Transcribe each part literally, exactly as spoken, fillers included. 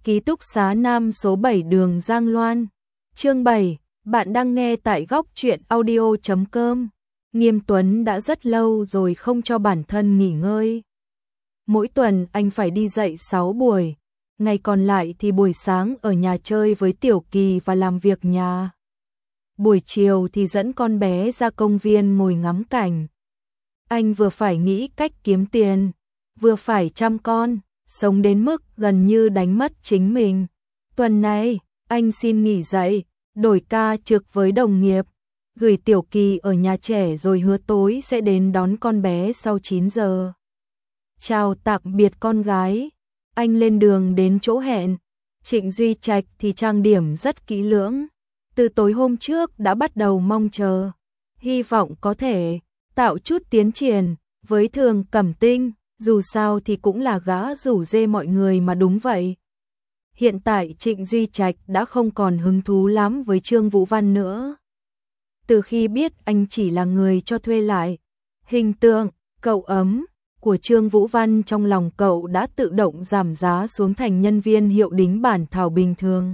Ký túc xá Nam số bảy đường Giang Loan. Chương bảy, bạn đang nghe tại góc truyện audio chấm com. Nghiêm Tuấn đã rất lâu rồi không cho bản thân nghỉ ngơi. Mỗi tuần anh phải đi dạy sáu buổi, ngày còn lại thì buổi sáng ở nhà chơi với Tiểu Kỳ và làm việc nhà. Buổi chiều thì dẫn con bé ra công viên ngồi ngắm cảnh. Anh vừa phải nghĩ cách kiếm tiền, vừa phải chăm con, sống đến mức gần như đánh mất chính mình. Tuần này, anh xin nghỉ dạy, đổi ca trực với đồng nghiệp, gửi Tiểu Kỳ ở nhà trẻ rồi hứa tối sẽ đến đón con bé sau chín giờ. Chào tạm biệt con gái, anh lên đường đến chỗ hẹn. Trịnh Duy Trạch thì trang điểm rất kỹ lưỡng, từ tối hôm trước đã bắt đầu mong chờ, hy vọng có thể tạo chút tiến triển với Thường Cẩm Tinh, dù sao thì cũng là gã rủ rê mọi người mà đúng vậy. Hiện tại Trịnh Duy Trạch đã không còn hứng thú lắm với Trương Vũ Văn nữa. Từ khi biết anh chỉ là người cho thuê lại, hình tượng, cậu ấm của Trương Vũ Văn trong lòng cậu đã tự động giảm giá xuống thành nhân viên hiệu đính bản thảo bình thường.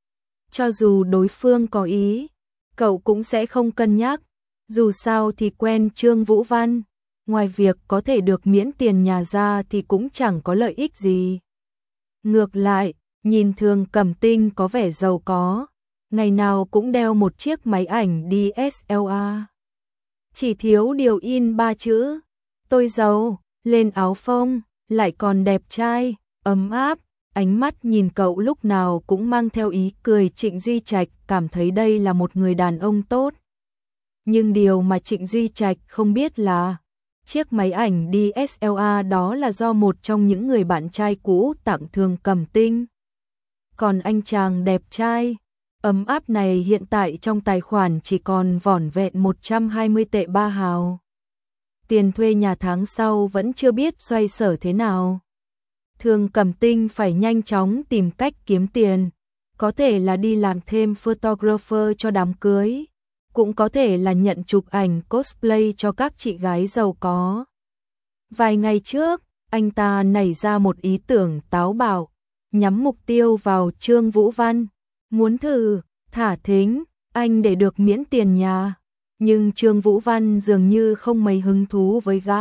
Cho dù đối phương có ý, cậu cũng sẽ không cân nhắc, dù sao thì quen Trương Vũ Văn, ngoài việc có thể được miễn tiền nhà ra thì cũng chẳng có lợi ích gì. Ngược lại, nhìn Thường Cẩm Tinh có vẻ giàu có, ngày nào cũng đeo một chiếc máy ảnh đê ét lờ rờ. Chỉ thiếu điều in ba chữ, tôi giàu, lên áo phông, lại còn đẹp trai, ấm áp. Ánh mắt nhìn cậu lúc nào cũng mang theo ý cười. Trịnh Duy Trạch cảm thấy đây là một người đàn ông tốt. Nhưng điều mà Trịnh Duy Trạch không biết là chiếc máy ảnh đê ét lờ rờ đó là do một trong những người bạn trai cũ tặng Thường Cẩm Tinh. Còn anh chàng đẹp trai, ấm áp này hiện tại trong tài khoản chỉ còn vỏn vẹn một trăm hai mươi tệ ba hào. Tiền thuê nhà tháng sau vẫn chưa biết xoay sở thế nào. Thường Cẩm Tinh phải nhanh chóng tìm cách kiếm tiền, có thể là đi làm thêm photographer cho đám cưới, cũng có thể là nhận chụp ảnh cosplay cho các chị gái giàu có. Vài ngày trước, anh ta nảy ra một ý tưởng táo bạo, nhắm mục tiêu vào Trương Vũ Văn, muốn thử thả thính anh để được miễn tiền nhà, nhưng Trương Vũ Văn dường như không mấy hứng thú với gã.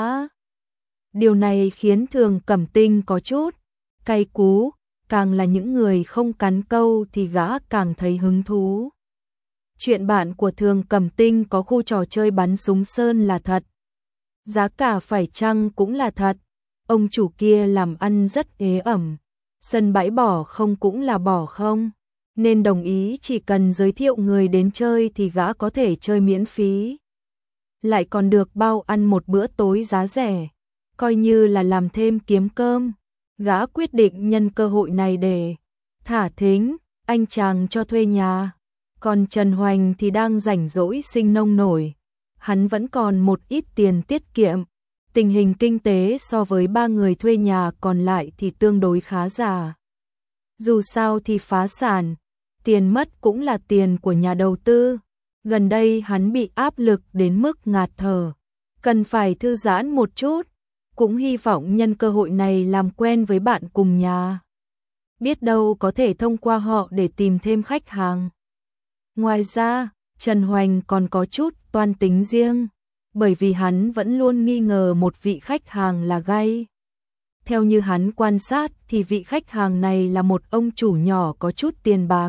Điều này khiến Thường Cẩm Tinh có chút cay cú, càng là những người không cắn câu thì gã càng thấy hứng thú. Chuyện bạn của Thường Cẩm Tinh có khu trò chơi bắn súng sơn là thật. Giá cả phải chăng cũng là thật. Ông chủ kia làm ăn rất ế ẩm. Sân bãi bỏ không cũng là bỏ không. Nên đồng ý chỉ cần giới thiệu người đến chơi thì gã có thể chơi miễn phí. Lại còn được bao ăn một bữa tối giá rẻ. Coi như là làm thêm kiếm cơm. Gã quyết định nhân cơ hội này để thả thính anh chàng cho thuê nhà. Còn Trần Hoành thì đang rảnh rỗi sinh nông nổi. Hắn vẫn còn một ít tiền tiết kiệm. Tình hình kinh tế so với ba người thuê nhà còn lại thì tương đối khá giả. Dù sao thì phá sản, tiền mất cũng là tiền của nhà đầu tư. Gần đây hắn bị áp lực đến mức ngạt thở, cần phải thư giãn một chút. Cũng hy vọng nhân cơ hội này làm quen với bạn cùng nhà. Biết đâu có thể thông qua họ để tìm thêm khách hàng. Ngoài ra, Trần Hoành còn có chút toan tính riêng, bởi vì hắn vẫn luôn nghi ngờ một vị khách hàng là gay. Theo như hắn quan sát thì vị khách hàng này là một ông chủ nhỏ có chút tiền bạc.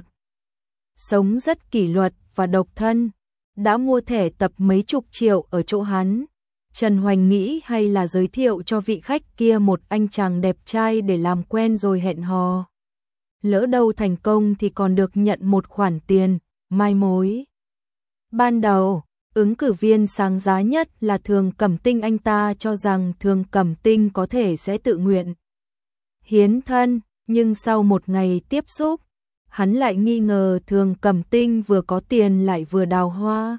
Sống rất kỷ luật và độc thân, đã mua thẻ tập mấy chục triệu ở chỗ hắn. Trần Hoành nghĩ hay là giới thiệu cho vị khách kia một anh chàng đẹp trai để làm quen rồi hẹn hò. Lỡ đâu thành công thì còn được nhận một khoản tiền, mai mối. Ban đầu, ứng cử viên sáng giá nhất là Thường Cẩm Tinh. Anh ta cho rằng Thường Cẩm Tinh có thể sẽ tự nguyện hiến thân, nhưng sau một ngày tiếp xúc, hắn lại nghi ngờ Thường Cẩm Tinh vừa có tiền lại vừa đào hoa.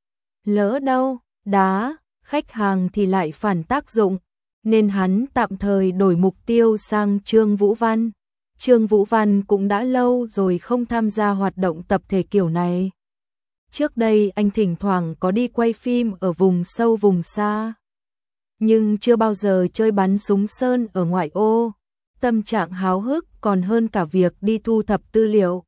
Lỡ đâu, đá, khách hàng thì lại phản tác dụng, nên hắn tạm thời đổi mục tiêu sang Trương Vũ Văn. Trương Vũ Văn cũng đã lâu rồi không tham gia hoạt động tập thể kiểu này. Trước đây anh thỉnh thoảng có đi quay phim ở vùng sâu vùng xa, nhưng chưa bao giờ chơi bắn súng sơn ở ngoại ô. tâm trạng háo hức còn hơn cả việc đi thu thập tư liệu.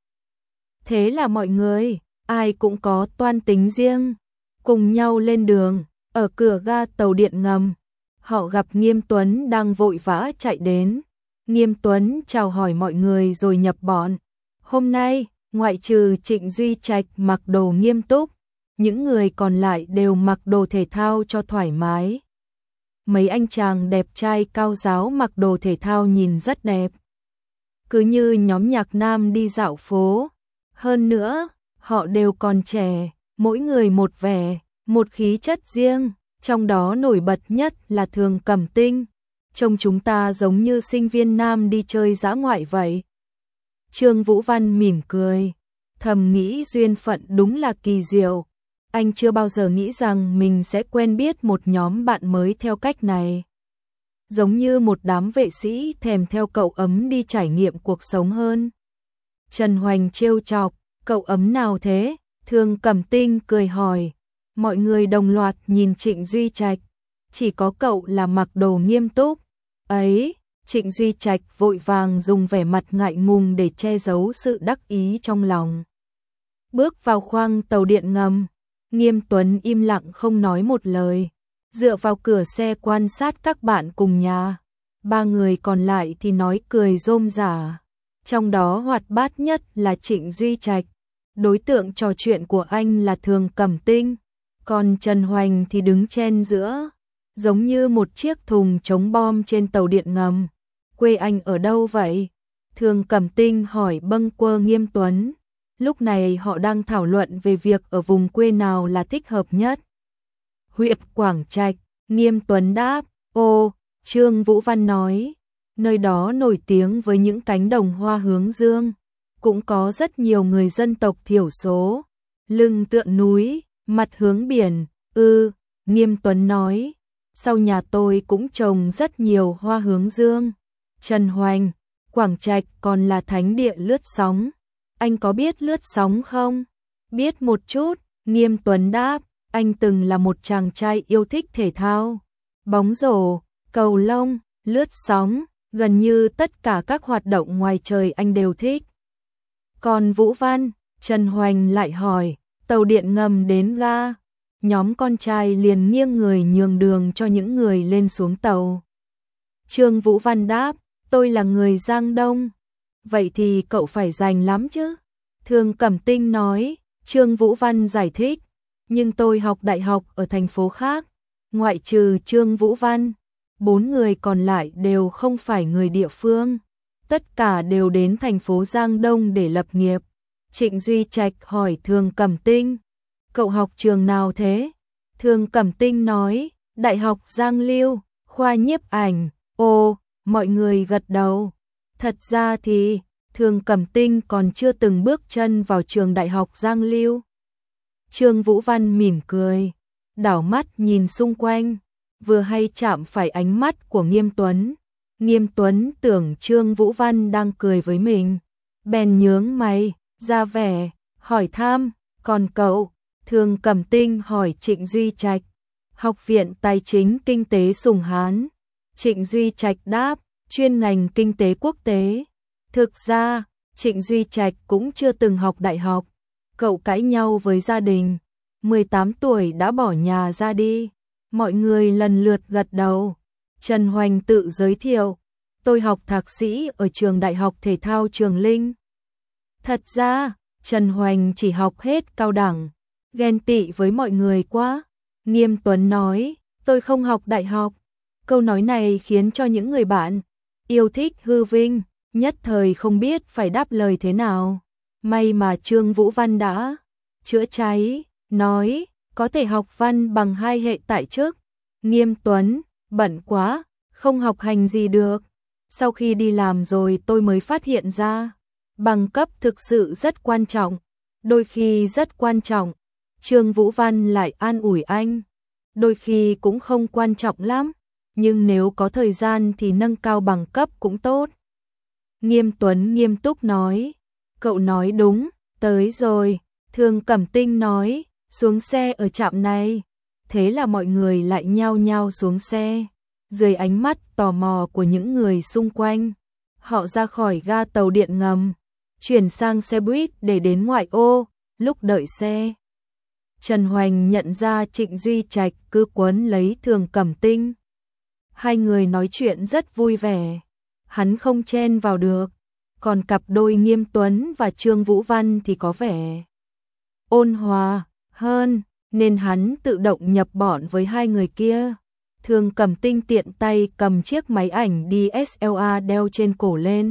Thế là mọi người, ai cũng có toan tính riêng, cùng nhau lên đường. Ở cửa ga tàu điện ngầm, họ gặp Nghiêm Tuấn đang vội vã chạy đến. Nghiêm Tuấn chào hỏi mọi người rồi nhập bọn. Hôm nay, ngoại trừ Trịnh Duy Trạch mặc đồ nghiêm túc, những người còn lại đều mặc đồ thể thao cho thoải mái. Mấy anh chàng đẹp trai cao ráo mặc đồ thể thao nhìn rất đẹp, cứ như nhóm nhạc nam đi dạo phố. Hơn nữa, họ đều còn trẻ, mỗi người một vẻ, một khí chất riêng, trong đó nổi bật nhất là Thường Cẩm Tinh. Trông chúng ta giống như sinh viên nam đi chơi dã ngoại vậy. Trương Vũ Văn mỉm cười, thầm nghĩ duyên phận đúng là kỳ diệu. Anh chưa bao giờ nghĩ rằng mình sẽ quen biết một nhóm bạn mới theo cách này. Giống như một đám vệ sĩ thèm theo cậu ấm đi trải nghiệm cuộc sống hơn. Trần Hoành trêu chọc, cậu ấm nào thế? Thường Cẩm Tinh cười hỏi. Mọi người đồng loạt nhìn Trịnh Duy Trạch, chỉ có cậu là mặc đồ nghiêm túc. Ấy, Trịnh Duy Trạch vội vàng dùng vẻ mặt ngại ngùng để che giấu sự đắc ý trong lòng. Bước vào khoang tàu điện ngầm, Nghiêm Tuấn im lặng không nói một lời, dựa vào cửa xe quan sát các bạn cùng nhà. Ba người còn lại thì nói cười rôm rả, trong đó hoạt bát nhất là Trịnh Duy Trạch. Đối tượng trò chuyện của anh là Thường Cẩm Tinh, còn Trần Hoành thì đứng chen giữa, giống như một chiếc thùng chống bom trên tàu điện ngầm. Quê anh ở đâu vậy? Thường Cẩm Tinh hỏi bâng quơ Nghiêm Tuấn. Lúc này họ đang thảo luận về việc ở vùng quê nào là thích hợp nhất. Huyện Quảng Trạch, Nghiêm Tuấn đáp. Ô, Trương Vũ Văn nói, nơi đó nổi tiếng với những cánh đồng hoa hướng dương, cũng có rất nhiều người dân tộc thiểu số, lưng tựa núi, mặt hướng biển. Ư, Nghiêm Tuấn nói, sau nhà tôi cũng trồng rất nhiều hoa hướng dương. Trần Hoành, Quảng Trạch còn là thánh địa lướt sóng. Anh có biết lướt sóng không? Biết một chút, Nghiêm Tuấn đáp, anh từng là một chàng trai yêu thích thể thao. Bóng rổ, cầu lông, lướt sóng, gần như tất cả các hoạt động ngoài trời anh đều thích. Còn Vũ Văn, Trần Hoành lại hỏi, tàu điện ngầm đến ga. Nhóm con trai liền nghiêng người nhường đường cho những người lên xuống tàu. Trương Vũ Văn đáp, tôi là người Giang Đông. Vậy thì cậu phải rành lắm chứ? Thường Cẩm Tinh nói. Trương Vũ Văn giải thích, nhưng tôi học đại học ở thành phố khác. Ngoại trừ Trương Vũ Văn, bốn người còn lại đều không phải người địa phương. Tất cả đều đến thành phố Giang Đông để lập nghiệp. Trịnh Duy Trạch hỏi Thường Cẩm Tinh, cậu học trường nào thế? Thường Cẩm Tinh nói, Đại học Giang Lưu, khoa nhiếp ảnh. Ồ, mọi người gật đầu. Thật ra thì, Thường Cẩm Tinh còn chưa từng bước chân vào trường Đại học Giang Lưu. Trương Vũ Văn mỉm cười, đảo mắt nhìn xung quanh, vừa hay chạm phải ánh mắt của Nghiêm Tuấn. Nghiêm Tuấn tưởng Trương Vũ Văn đang cười với mình, bèn nhướng mày, ra vẻ, hỏi thăm, còn cậu? Thường Cẩm Tinh hỏi Trịnh Duy Trạch, Học viện Tài chính Kinh tế Sùng Hán. Trịnh Duy Trạch đáp, chuyên ngành kinh tế quốc tế. Thực ra, Trịnh Duy Trạch cũng chưa từng học đại học. Cậu cãi nhau với gia đình, mười tám tuổi đã bỏ nhà ra đi. Mọi người lần lượt gật đầu. Trần Hoành tự giới thiệu, tôi học thạc sĩ ở trường Đại học Thể thao Trường Linh. Thật ra, Trần Hoành chỉ học hết cao đẳng, ghen tị với mọi người quá. Nghiêm Tuấn nói, tôi không học đại học. Câu nói này khiến cho những người bạn yêu thích hư vinh nhất thời không biết phải đáp lời thế nào. May mà Trương Vũ Văn đã chữa cháy, nói, có thể học văn bằng hai hệ tại chức. Nghiêm Tuấn, bận quá, không học hành gì được. Sau khi đi làm rồi tôi mới phát hiện ra, bằng cấp thực sự rất quan trọng, đôi khi rất quan trọng. Trương Vũ Văn lại an ủi anh, đôi khi cũng không quan trọng lắm, nhưng nếu có thời gian thì nâng cao bằng cấp cũng tốt. Nghiêm Tuấn nghiêm túc nói, cậu nói đúng, tới rồi. Thường Cẩm Tinh nói, xuống xe ở trạm này. Thế là mọi người lại nhao nhao xuống xe, dưới ánh mắt tò mò của những người xung quanh. Họ ra khỏi ga tàu điện ngầm, chuyển sang xe buýt để đến ngoại ô. Lúc đợi xe, Trần Hoành nhận ra Trịnh Duy Trạch cứ quấn lấy Thường Cẩm Tinh. Hai người nói chuyện rất vui vẻ, hắn không chen vào được, còn cặp đôi Nghiêm Tuấn và Trương Vũ Văn thì có vẻ ôn hòa hơn, nên hắn tự động nhập bọn với hai người kia. Thường Cẩm Tinh tiện tay cầm chiếc máy ảnh đê ét lờ rờ đeo trên cổ lên,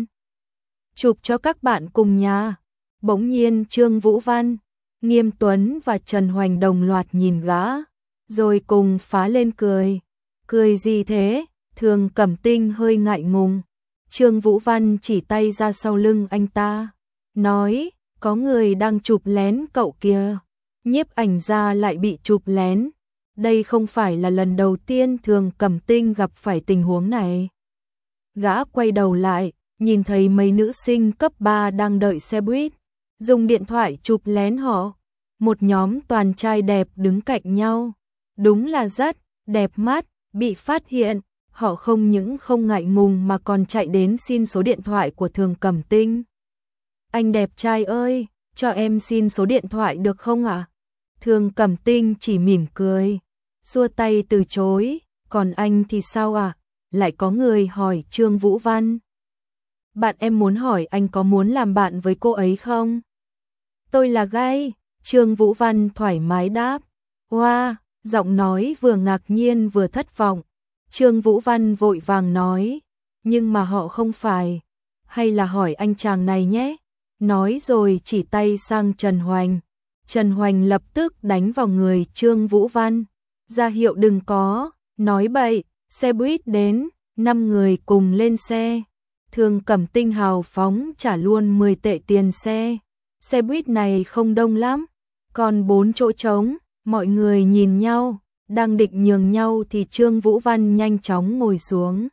chụp cho các bạn cùng nhà. Bỗng nhiên Trương Vũ Văn, Nghiêm Tuấn và Trần Hoành đồng loạt nhìn gã, rồi cùng phá lên cười. Cười gì thế? Thường Cẩm Tinh hơi ngại ngùng. Trương Vũ Văn chỉ tay ra sau lưng anh ta, nói, có người đang chụp lén cậu kìa. Nhiếp ảnh gia lại bị chụp lén. Đây không phải là lần đầu tiên Thường Cẩm Tinh gặp phải tình huống này. Gã quay đầu lại, nhìn thấy mấy nữ sinh cấp ba đang đợi xe buýt, dùng điện thoại chụp lén họ. Một nhóm toàn trai đẹp đứng cạnh nhau. Đúng là rất đẹp mắt. Bị phát hiện, họ không những không ngại ngùng mà còn chạy đến xin số điện thoại của Thường Cẩm Tinh. Anh đẹp trai ơi, cho em xin số điện thoại được không ạ? À? Thường Cẩm Tinh chỉ mỉm cười, xua tay từ chối. Còn anh thì sao ạ? À? Lại có người hỏi Trương Vũ Văn. Bạn em muốn hỏi anh có muốn làm bạn với cô ấy không? Tôi là gay. Trương Vũ Văn thoải mái đáp. Wow, giọng nói vừa ngạc nhiên vừa thất vọng. Trương Vũ Văn vội vàng nói, nhưng mà họ không phải. Hay là hỏi anh chàng này nhé. Nói rồi chỉ tay sang Trần Hoành. Trần Hoành lập tức đánh vào người Trương Vũ Văn, ra hiệu đừng có nói bậy. Xe buýt đến, năm người cùng lên xe. Thường Cẩm Tinh hào phóng trả luôn mười tệ tiền xe. Xe buýt này không đông lắm, còn bốn chỗ trống. Mọi người nhìn nhau, đang định nhường nhau thì Trương Vũ Văn nhanh chóng ngồi xuống,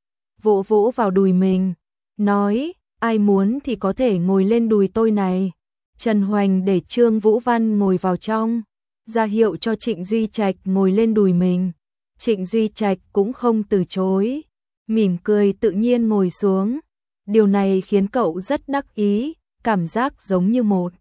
vỗ vỗ vào đùi mình, nói, ai muốn thì có thể ngồi lên đùi tôi này. Trần Hoành để Trương Vũ Văn ngồi vào trong, ra hiệu cho Trịnh Duy Trạch ngồi lên đùi mình. Trịnh Duy Trạch cũng không từ chối, mỉm cười tự nhiên ngồi xuống. Điều này khiến cậu rất đắc ý, cảm giác giống như một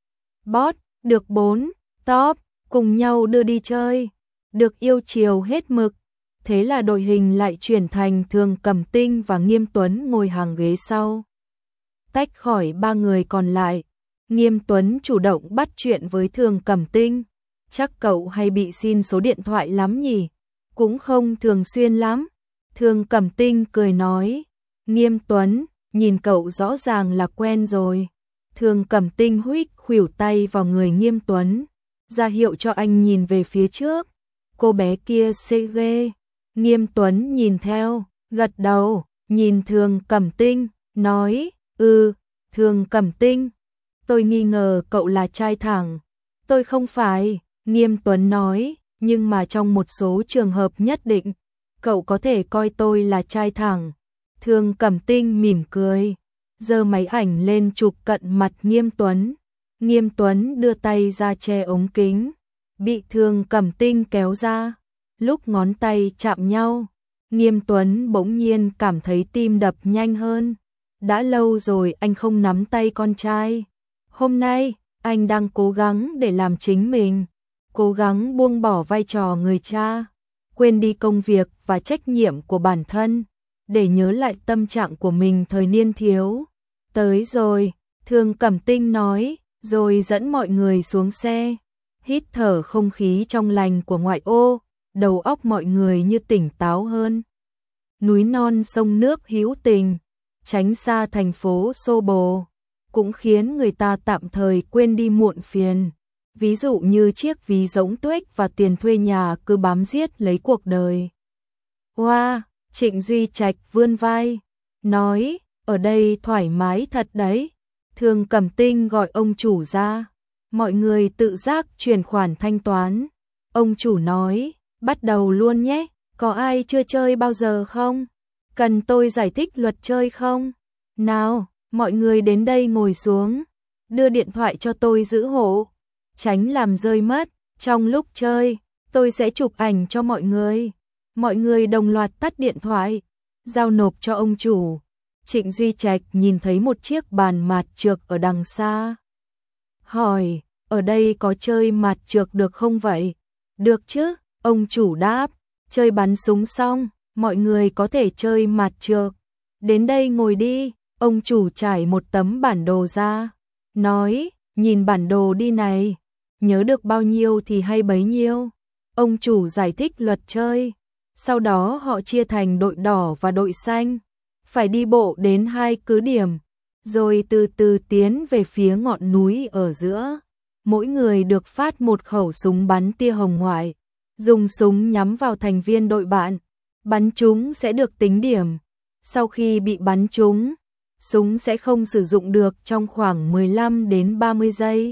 bot được bốn top cùng nhau đưa đi chơi, được yêu chiều hết mực. Thế là đội hình lại chuyển thành Thường Cẩm Tinh và Nghiêm Tuấn ngồi hàng ghế sau, tách khỏi ba người còn lại. Nghiêm Tuấn chủ động bắt chuyện với Thường Cẩm Tinh. Chắc cậu hay bị xin số điện thoại lắm nhỉ? Cũng không thường xuyên lắm. Thường Cẩm Tinh cười nói. Nghiêm Tuấn, nhìn cậu rõ ràng là quen rồi. Thường Cẩm Tinh huých khuỷu tay vào người Nghiêm Tuấn, ra hiệu cho anh nhìn về phía trước. Cô bé kia xê ghê. Nghiêm Tuấn nhìn theo, gật đầu, nhìn Thường Cẩm Tinh, nói, ừ, Thường Cẩm Tinh, tôi nghi ngờ cậu là trai thẳng. Tôi không phải, Nghiêm Tuấn nói, nhưng mà trong một số trường hợp nhất định, cậu có thể coi tôi là trai thẳng. Thường Cẩm Tinh mỉm cười, giơ máy ảnh lên chụp cận mặt Nghiêm Tuấn. Nghiêm Tuấn đưa tay ra che ống kính, bị Thường Cẩm Tinh kéo ra. Lúc ngón tay chạm nhau, Nghiêm Tuấn bỗng nhiên cảm thấy tim đập nhanh hơn. Đã lâu rồi anh không nắm tay con trai. Hôm nay, anh đang cố gắng để làm chính mình, cố gắng buông bỏ vai trò người cha, quên đi công việc và trách nhiệm của bản thân, để nhớ lại tâm trạng của mình thời niên thiếu. Tới rồi, Thường Cẩm Tinh nói, rồi dẫn mọi người xuống xe. Hít thở không khí trong lành của ngoại ô, đầu óc mọi người như tỉnh táo hơn. Núi non sông nước hữu tình, tránh xa thành phố xô bồ, cũng khiến người ta tạm thời quên đi muộn phiền. Ví dụ như chiếc ví rỗng tuếch và tiền thuê nhà cứ bám giết lấy cuộc đời. Wow, Trịnh Duy Trạch vươn vai, nói, ở đây thoải mái thật đấy. Thường Cẩm Tinh gọi ông chủ ra, mọi người tự giác chuyển khoản thanh toán. Ông chủ nói, bắt đầu luôn nhé, có ai chưa chơi bao giờ không? Cần tôi giải thích luật chơi không? Nào, mọi người đến đây ngồi xuống, đưa điện thoại cho tôi giữ hộ, tránh làm rơi mất. Trong lúc chơi, tôi sẽ chụp ảnh cho mọi người. Mọi người đồng loạt tắt điện thoại, giao nộp cho ông chủ. Trịnh Duy Trạch nhìn thấy một chiếc bàn mạt trược ở đằng xa. Hỏi, ở đây có chơi mạt trược được không vậy? Được chứ, ông chủ đáp, chơi bắn súng xong, mọi người có thể chơi mạt trược. Đến đây ngồi đi, ông chủ trải một tấm bản đồ ra. Nói, nhìn bản đồ đi này, nhớ được bao nhiêu thì hay bấy nhiêu. Ông chủ giải thích luật chơi. Sau đó họ chia thành đội đỏ và đội xanh. Phải đi bộ đến hai cứ điểm, rồi từ từ tiến về phía ngọn núi ở giữa. Mỗi người được phát một khẩu súng bắn tia hồng ngoại. Dùng súng nhắm vào thành viên đội bạn. Bắn chúng sẽ được tính điểm. Sau khi bị bắn trúng, súng sẽ không sử dụng được trong khoảng mười lăm đến ba mươi giây.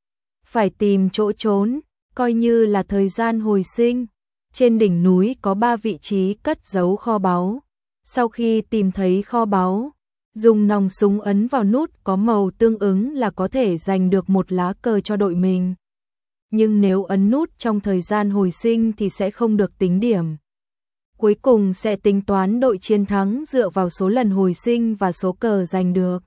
Phải tìm chỗ trốn, coi như là thời gian hồi sinh. Trên đỉnh núi có ba vị trí cất giấu kho báu. Sau khi tìm thấy kho báu, dùng nòng súng ấn vào nút có màu tương ứng là có thể giành được một lá cờ cho đội mình. Nhưng nếu ấn nút trong thời gian hồi sinh thì sẽ không được tính điểm. Cuối cùng sẽ tính toán đội chiến thắng dựa vào số lần hồi sinh và số cờ giành được.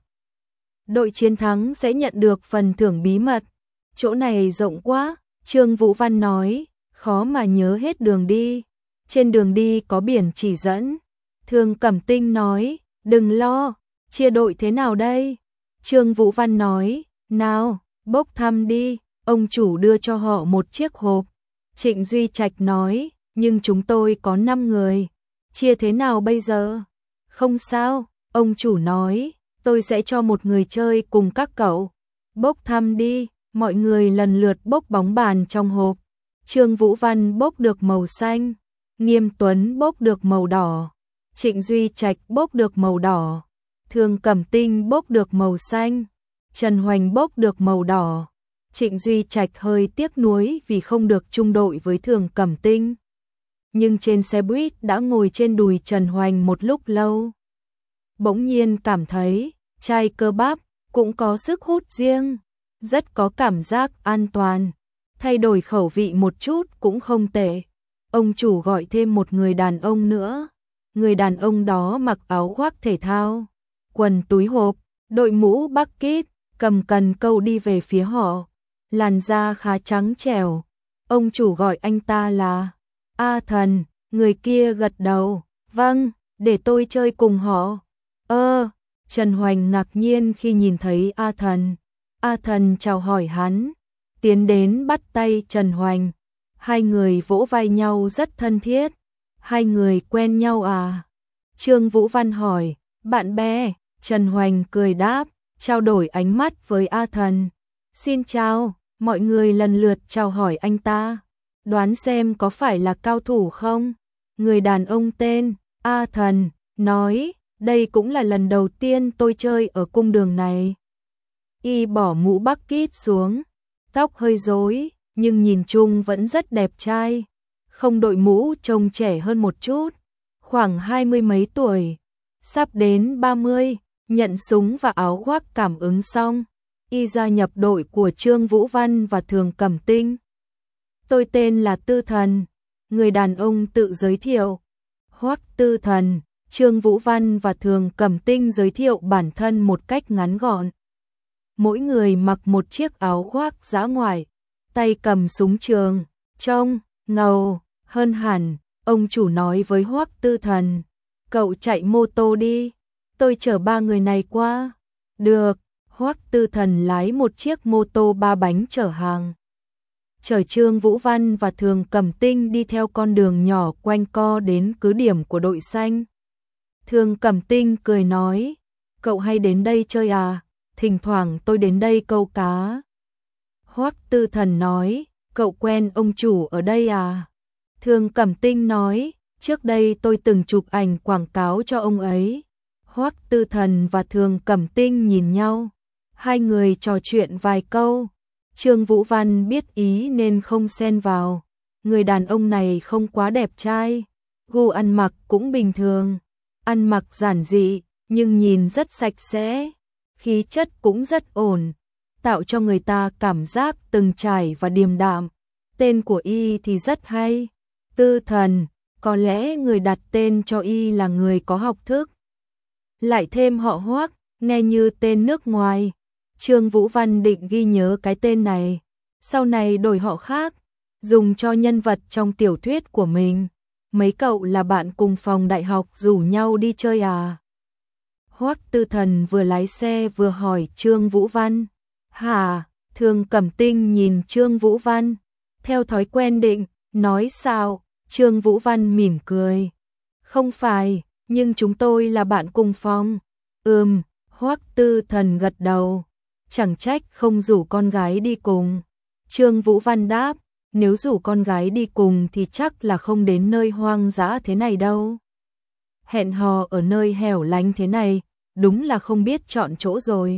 Đội chiến thắng sẽ nhận được phần thưởng bí mật. Chỗ này rộng quá, Trương Vũ Văn nói, khó mà nhớ hết đường đi. Trên đường đi có biển chỉ dẫn. Thường Cẩm Tinh nói, đừng lo, chia đội thế nào đây? Trương Vũ Văn nói, nào, bốc thăm đi. Ông chủ đưa cho họ một chiếc hộp. Trịnh Duy Trạch nói, nhưng chúng tôi có năm người. Chia thế nào bây giờ? Không sao, ông chủ nói, tôi sẽ cho một người chơi cùng các cậu. Bốc thăm đi, mọi người lần lượt bốc bóng bàn trong hộp. Trương Vũ Văn bốc được màu xanh, Nghiêm Tuấn bốc được màu đỏ, Trịnh Duy Trạch bốc được màu đỏ, Thường Cẩm Tinh bốc được màu xanh, Trần Hoành bốc được màu đỏ. Trịnh Duy Trạch hơi tiếc nuối vì không được chung đội với Thường Cẩm Tinh. Nhưng trên xe buýt đã ngồi trên đùi Trần Hoành một lúc lâu. Bỗng nhiên cảm thấy, chai cơ bắp cũng có sức hút riêng, rất có cảm giác an toàn. Thay đổi khẩu vị một chút cũng không tệ. Ông chủ gọi thêm một người đàn ông nữa. Người đàn ông đó mặc áo khoác thể thao, quần túi hộp, đội mũ bucket, cầm cần câu đi về phía họ. Làn da khá trắng trẻo. Ông chủ gọi anh ta là A Thần. Người kia gật đầu, vâng, để tôi chơi cùng họ. Ơ, Trần Hoành ngạc nhiên khi nhìn thấy A Thần. A Thần chào hỏi hắn, tiến đến bắt tay Trần Hoành. Hai người vỗ vai nhau rất thân thiết. Hai người quen nhau à? Trương Vũ Văn hỏi, bạn bè. Trần Hoành cười đáp, trao đổi ánh mắt với A Thần. Xin chào, mọi người lần lượt chào hỏi anh ta. Đoán xem có phải là cao thủ không? Người đàn ông tên A Thần nói, đây cũng là lần đầu tiên tôi chơi ở cung đường này. Y bỏ mũ bucket xuống, tóc hơi rối, nhưng nhìn chung vẫn rất đẹp trai. Không đội mũ trông trẻ hơn một chút, khoảng hai mươi mấy tuổi, sắp đến ba mươi, nhận súng và áo khoác cảm ứng xong. Y gia nhập đội của Trương Vũ Văn và Thường Cẩm Tinh. Tôi tên là Tư Thần, người đàn ông tự giới thiệu. Hoắc Tư Thần, Trương Vũ Văn và Thường Cẩm Tinh giới thiệu bản thân một cách ngắn gọn. Mỗi người mặc một chiếc áo khoác dã ngoại, tay cầm súng trường, trông ngầu hơn hẳn. Ông chủ nói với Hoắc Tư Thần, cậu chạy mô tô đi, tôi chở ba người này qua. Được. Hoắc Tư Thần lái một chiếc mô tô ba bánh chở hàng. Chở Trương Vũ Văn và Thường Cẩm Tinh đi theo con đường nhỏ quanh co đến cứ điểm của đội xanh. Thường Cẩm Tinh cười nói, cậu hay đến đây chơi à? Thỉnh thoảng tôi đến đây câu cá. Hoắc Tư Thần nói, cậu quen ông chủ ở đây à? Thường Cẩm Tinh nói, trước đây tôi từng chụp ảnh quảng cáo cho ông ấy. Hoắc Tư Thần và Thường Cẩm Tinh nhìn nhau. Hai người trò chuyện vài câu. Trương Vũ Văn biết ý nên không xen vào. Người đàn ông này không quá đẹp trai, gu ăn mặc cũng bình thường, ăn mặc giản dị nhưng nhìn rất sạch sẽ, khí chất cũng rất ổn, tạo cho người ta cảm giác từng trải và điềm đạm. Tên của y thì rất hay, Tư Thần, có lẽ người đặt tên cho y là người có học thức. lại thêm họ Hoắc, nghe như tên nước ngoài. Trương Vũ Văn định ghi nhớ cái tên này, sau này đổi họ khác, dùng cho nhân vật trong tiểu thuyết của mình. Mấy cậu là bạn cùng phòng đại học rủ nhau đi chơi à? Hoắc Tư Thần vừa lái xe vừa hỏi Trương Vũ Văn. Hả? Thường Cẩm Tinh nhìn Trương Vũ Văn, theo thói quen định, nói sao? Trương Vũ Văn mỉm cười. Không phải, nhưng chúng tôi là bạn cùng phòng. Ừm, Hoắc Tư Thần gật đầu. Chẳng trách không rủ con gái đi cùng. Trương Vũ Văn đáp, nếu rủ con gái đi cùng thì chắc là không đến nơi hoang dã thế này đâu. Hẹn hò ở nơi hẻo lánh thế này, đúng là không biết chọn chỗ rồi.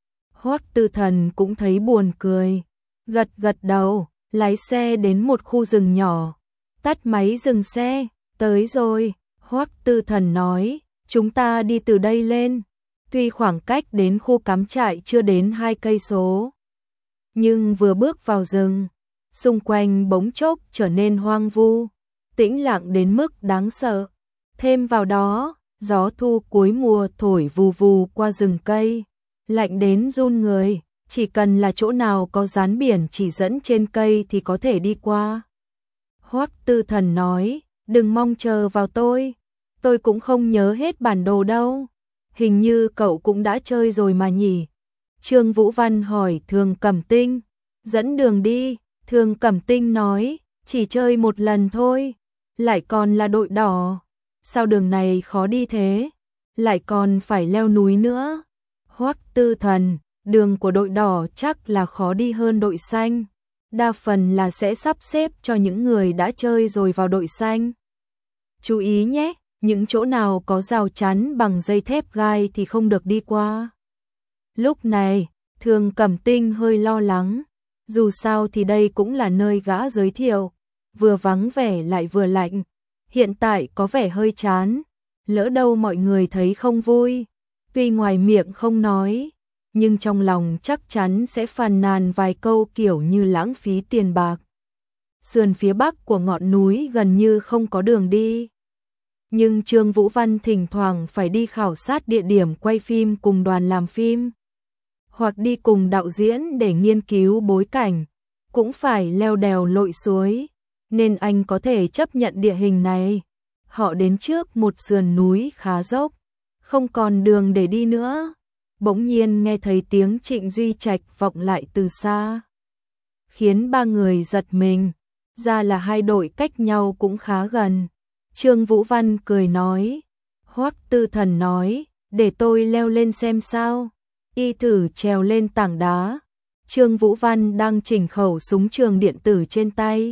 Hoắc Tư Thần cũng thấy buồn cười, gật gật đầu, lái xe đến một khu rừng nhỏ, tắt máy dừng xe, tới rồi. Hoắc Tư Thần nói, chúng ta đi từ đây lên. Tuy khoảng cách đến khu cắm trại chưa đến hai cây số, nhưng vừa bước vào rừng, xung quanh bỗng chốc trở nên hoang vu, tĩnh lặng đến mức đáng sợ. Thêm vào đó, gió thu cuối mùa thổi vù vù qua rừng cây, lạnh đến run người, chỉ cần là chỗ nào có dán biển chỉ dẫn trên cây thì có thể đi qua. Hoắc Tư Thần nói, đừng mong chờ vào tôi, tôi cũng không nhớ hết bản đồ đâu. Hình như cậu cũng đã chơi rồi mà nhỉ? Trương Vũ Văn hỏi Thường Cẩm Tinh, dẫn đường đi. Thường Cẩm Tinh nói, chỉ chơi một lần thôi, lại còn là đội đỏ. Sao đường này khó đi thế? Lại còn phải leo núi nữa. Hoắc Tư Thần, đường của đội đỏ chắc là khó đi hơn đội xanh. Đa phần là sẽ sắp xếp cho những người đã chơi rồi vào đội xanh. Chú ý nhé, những chỗ nào có rào chắn bằng dây thép gai thì không được đi qua. Lúc này, Thường Cẩm Tinh hơi lo lắng. Dù sao thì đây cũng là nơi gã giới thiệu, vừa vắng vẻ lại vừa lạnh. Hiện tại có vẻ hơi chán, lỡ đâu mọi người thấy không vui. Tuy ngoài miệng không nói, nhưng trong lòng chắc chắn sẽ phàn nàn vài câu kiểu như lãng phí tiền bạc. Sườn phía bắc của ngọn núi gần như không có đường đi. Nhưng Trương Vũ Văn thỉnh thoảng phải đi khảo sát địa điểm quay phim cùng đoàn làm phim, hoặc đi cùng đạo diễn để nghiên cứu bối cảnh, cũng phải leo đèo lội suối, nên anh có thể chấp nhận địa hình này. Họ đến trước một sườn núi khá dốc, không còn đường để đi nữa. Bỗng nhiên nghe thấy tiếng Trịnh Duy Trạch vọng lại từ xa, khiến ba người giật mình, ra là hai đội cách nhau cũng khá gần. Trương Vũ Văn cười nói, Hoắc Tư Thần nói, để tôi leo lên xem sao. Y thử trèo lên tảng đá. Trương Vũ Văn đang chỉnh khẩu súng trường điện tử trên tay,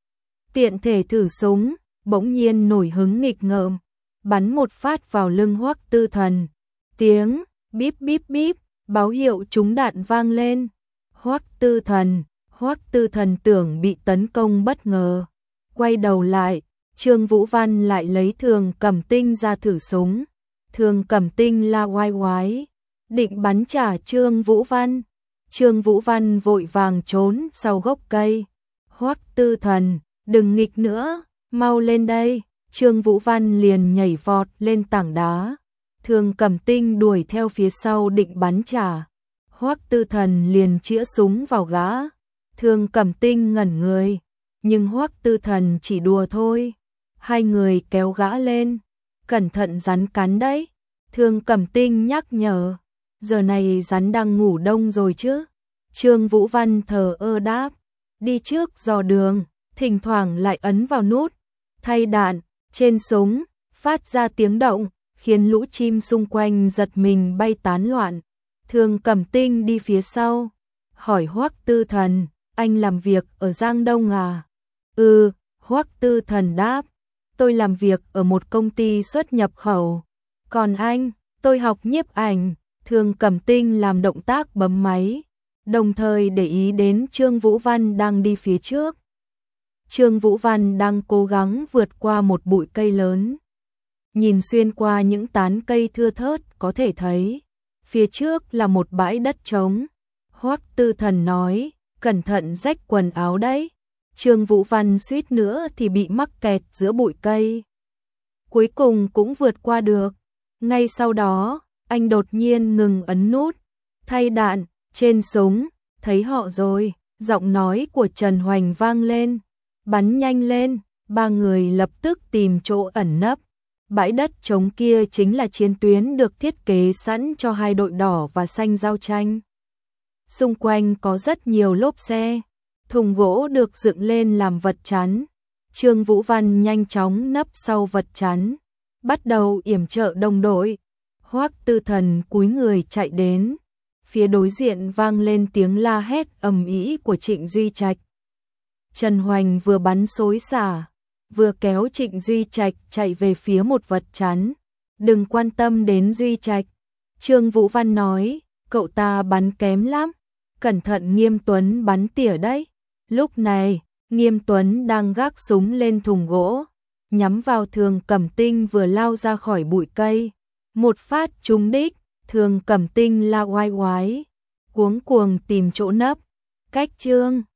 tiện thể thử súng, bỗng nhiên nổi hứng nghịch ngợm, bắn một phát vào lưng Hoắc Tư Thần. Tiếng bíp bíp bíp, báo hiệu trúng đạn vang lên. Hoắc Tư Thần, Hoắc Tư Thần tưởng bị tấn công bất ngờ, quay đầu lại, Trương Vũ Văn lại lấy Thường Cẩm Tinh ra thử súng. Thường Cẩm Tinh la oai oái, định bắn trả Trương Vũ Văn. Trương Vũ Văn vội vàng trốn sau gốc cây. Hoắc Tư Thần, đừng nghịch nữa, mau lên đây. Trương Vũ Văn liền nhảy vọt lên tảng đá. Thường Cẩm Tinh đuổi theo phía sau định bắn trả. Hoắc Tư Thần liền chĩa súng vào gã. Thường Cẩm Tinh ngẩn người, nhưng Hoắc Tư Thần chỉ đùa thôi. Hai người kéo gã lên, cẩn thận rắn cắn đấy. Thường Cẩm Tinh nhắc nhở, giờ này rắn đang ngủ đông rồi chứ. Trương Vũ Văn thờ ơ đáp, đi trước dò đường, thỉnh thoảng lại ấn vào nút thay đạn trên súng, phát ra tiếng động, khiến lũ chim xung quanh giật mình bay tán loạn. Thường Cẩm Tinh đi phía sau, hỏi Hoắc Tư Thần, anh làm việc ở Giang Đông à? Ừ, Hoắc Tư Thần đáp, tôi làm việc ở một công ty xuất nhập khẩu. Còn anh? Tôi học nhiếp ảnh. Thường Cẩm Tinh làm động tác bấm máy, đồng thời để ý đến Trương Vũ Văn đang đi phía trước. Trương Vũ Văn đang cố gắng vượt qua một bụi cây lớn. Nhìn xuyên qua những tán cây thưa thớt có thể thấy, phía trước là một bãi đất trống. Hoắc Tư Thần nói, cẩn thận rách quần áo đấy. Trương Vũ Văn suýt nữa thì bị mắc kẹt giữa bụi cây. Cuối cùng cũng vượt qua được. Ngay sau đó, anh đột nhiên ngừng ấn nút thay đạn trên súng, thấy họ rồi, giọng nói của Trần Hoành vang lên, bắn nhanh lên, ba người lập tức tìm chỗ ẩn nấp. Bãi đất trống kia chính là chiến tuyến được thiết kế sẵn cho hai đội đỏ và xanh giao tranh. Xung quanh có rất nhiều lốp xe, thùng gỗ được dựng lên làm vật chắn. Trương Vũ Văn nhanh chóng nấp sau vật chắn, bắt đầu yểm trợ đồng đội. Hoắc Tư Thần cúi người chạy đến, phía đối diện vang lên tiếng la hét ầm ĩ của Trịnh Duy Trạch. Trần Hoành vừa bắn xối xả, vừa kéo Trịnh Duy Trạch chạy về phía một vật chắn. Đừng quan tâm đến Duy Trạch, Trương Vũ Văn nói, cậu ta bắn kém lắm, cẩn thận Nghiêm Tuấn bắn tỉa đấy. Lúc này, Nghiêm Tuấn đang gác súng lên thùng gỗ, nhắm vào Thường Cẩm Tinh vừa lao ra khỏi bụi cây. Một phát trúng đích, Thường Cẩm Tinh la oai oái, cuống cuồng tìm chỗ nấp. Cách Trương